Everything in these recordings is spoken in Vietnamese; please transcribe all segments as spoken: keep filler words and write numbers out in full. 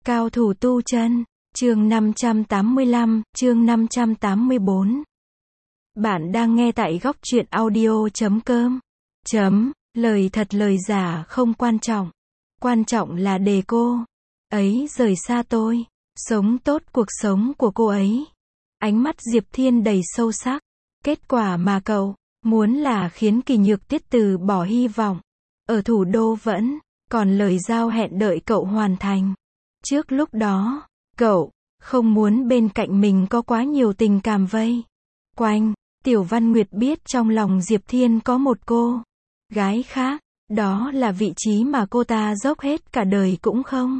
Cao thủ tu chân, chương năm trăm tám mươi lăm, chương năm trăm tám mươi bốn. Bạn đang nghe tại góc truyện audio chấm com. Chấm, lời thật lời giả không quan trọng. Quan trọng là để cô ấy rời xa tôi, sống tốt cuộc sống của cô ấy. Ánh mắt Diệp Thiên đầy sâu sắc. Kết quả mà cậu muốn là khiến Kỳ Nhược Tuyết từ bỏ hy vọng. Ở thủ đô vẫn còn lời giao hẹn đợi cậu hoàn thành. Trước lúc đó, cậu không muốn bên cạnh mình có quá nhiều tình cảm vây quanh. Tiểu Văn Nguyệt biết trong lòng Diệp Thiên có một cô gái khác, đó là vị trí mà cô ta dốc hết cả đời cũng không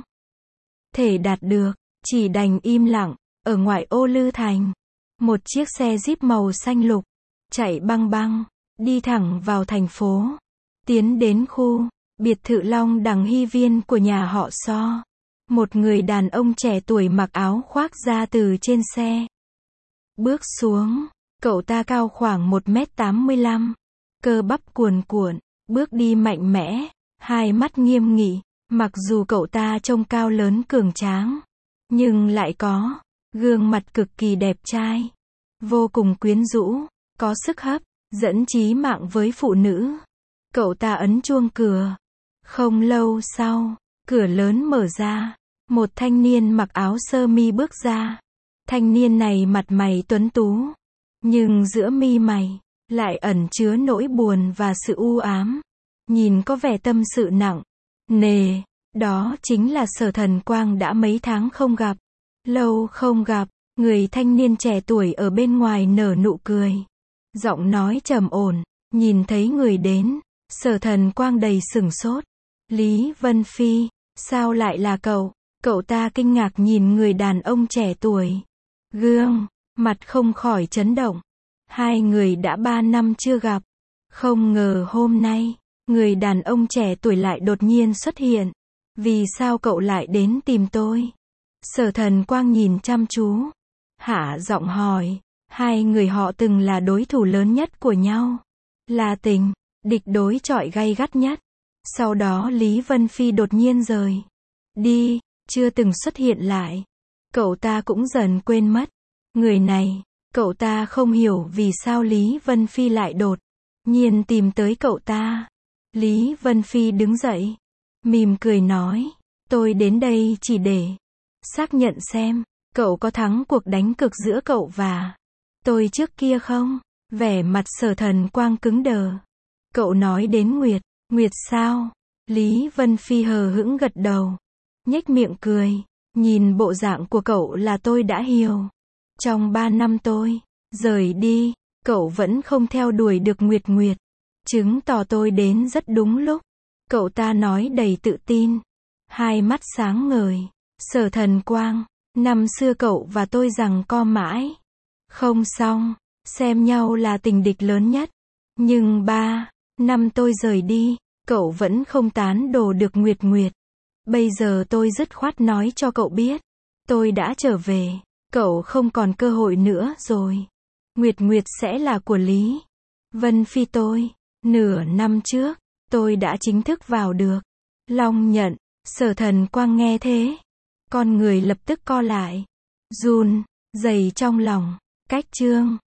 thể đạt được, chỉ đành im lặng. Ở ngoại ô Lư Thành, một chiếc xe Jeep màu xanh lục chạy băng băng đi thẳng vào thành phố, tiến đến khu biệt thự Long Đằng Hy Viên của nhà họ So. Một người đàn ông trẻ tuổi mặc áo khoác ra từ trên xe bước xuống. Cậu ta cao khoảng một mét tám mươi lăm, cơ bắp cuồn cuộn, bước đi mạnh mẽ, hai mắt nghiêm nghị. Mặc dù cậu ta trông cao lớn cường tráng, nhưng lại có gương mặt cực kỳ đẹp trai, vô cùng quyến rũ, có sức hấp dẫn chí mạng với phụ nữ. Cậu ta ấn chuông cửa. Không lâu sau, cửa lớn mở ra, một thanh niên mặc áo sơ mi bước ra. Thanh niên này mặt mày tuấn tú, nhưng giữa mi mày lại ẩn chứa nỗi buồn và sự u ám, nhìn có vẻ tâm sự nặng nề. Đó chính là Sở Thần Quang đã mấy tháng không gặp. Lâu không gặp, người thanh niên trẻ tuổi ở bên ngoài nở nụ cười, giọng nói trầm ổn. Nhìn thấy người đến, Sở Thần Quang đầy sửng sốt. Lý Vân Phi, sao lại là cậu? Cậu ta kinh ngạc nhìn người đàn ông trẻ tuổi. Gương mặt không khỏi chấn động. Hai người đã ba năm chưa gặp. Không ngờ hôm nay, người đàn ông trẻ tuổi lại đột nhiên xuất hiện. Vì sao cậu lại đến tìm tôi? Sở Thần Quang nhìn chăm chú, hạ giọng hỏi. Hai người họ từng là đối thủ lớn nhất của nhau, là tình địch đối chọi gay gắt nhất. Sau đó Lý Vân Phi đột nhiên rời đi, chưa từng xuất hiện lại. Cậu ta cũng dần quên mất người này. Cậu ta không hiểu vì sao Lý Vân Phi lại đột nhiên tìm tới cậu ta. Lý Vân Phi đứng dậy, mỉm cười nói, tôi đến đây chỉ để xác nhận xem cậu có thắng cuộc đánh cược giữa cậu và tôi trước kia không? Vẻ mặt Sở Thần Quang cứng đờ. Cậu nói đến Nguyệt. Nguyệt sao? Lý Vân Phi hờ hững gật đầu, nhếch miệng cười. Nhìn bộ dạng của cậu là tôi đã hiểu. Trong ba năm tôi rời đi, cậu vẫn không theo đuổi được Nguyệt Nguyệt, chứng tỏ tôi đến rất đúng lúc. Cậu ta nói đầy tự tin, hai mắt sáng ngời. Sở Thần Quang, năm xưa cậu và tôi giằng co mãi không xong, xem nhau là tình địch lớn nhất. Nhưng ba năm tôi rời đi, cậu vẫn không tán đổ được Nguyệt Nguyệt. Bây giờ tôi dứt khoát nói cho cậu biết, tôi đã trở về, cậu không còn cơ hội nữa rồi. Nguyệt Nguyệt sẽ là của Lý Vân Phi tôi. Nửa năm trước, tôi đã chính thức vào được Long Nhận. Sở Thần Quang nghe thế, con người lập tức co lại, run rẩy trong lòng. Cách chương